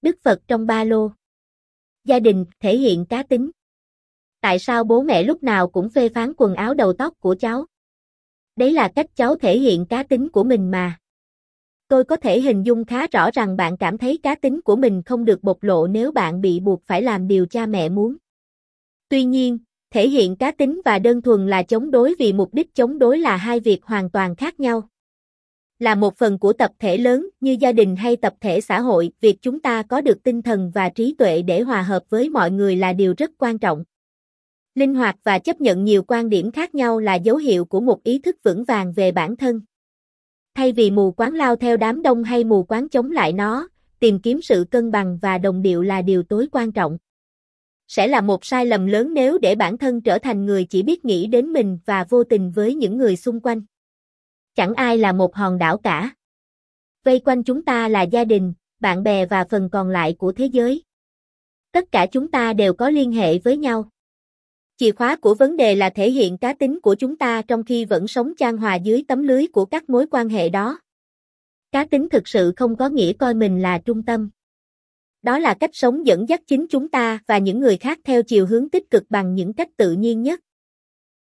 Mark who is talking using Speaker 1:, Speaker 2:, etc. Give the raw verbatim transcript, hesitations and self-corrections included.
Speaker 1: Đức Phật trong ba lô. Gia đình thể hiện cá tính. Tại sao bố mẹ lúc nào cũng phê phán quần áo đầu tóc của cháu? Đấy là cách cháu thể hiện cá tính của mình mà. Tôi có thể hình dung khá rõ rằng bạn cảm thấy cá tính của mình không được bộc lộ nếu bạn bị buộc phải làm điều cha mẹ muốn. Tuy nhiên, thể hiện cá tính và đơn thuần là chống đối vì mục đích chống đối là hai việc hoàn toàn khác nhau. Là một phần của tập thể lớn như gia đình hay tập thể xã hội, việc chúng ta có được tinh thần và trí tuệ để hòa hợp với mọi người là điều rất quan trọng. Linh hoạt và chấp nhận nhiều quan điểm khác nhau là dấu hiệu của một ý thức vững vàng về bản thân. Thay vì mù quáng lao theo đám đông hay mù quáng chống lại nó, tìm kiếm sự cân bằng và đồng điệu là điều tối quan trọng. Sẽ là một sai lầm lớn nếu để bản thân trở thành người chỉ biết nghĩ đến mình và vô tình với những người xung quanh. Chẳng ai là một hòn đảo cả. Vây quanh chúng ta là gia đình, bạn bè và phần còn lại của thế giới. Tất cả chúng ta đều có liên hệ với nhau. Chìa khóa của vấn đề là thể hiện cá tính của chúng ta trong khi vẫn sống chan hòa dưới tấm lưới của các mối quan hệ đó. Cá tính thực sự không có nghĩa coi mình là trung tâm. Đó là cách sống dẫn dắt chính chúng ta và những người khác theo chiều hướng tích cực bằng những cách tự nhiên nhất.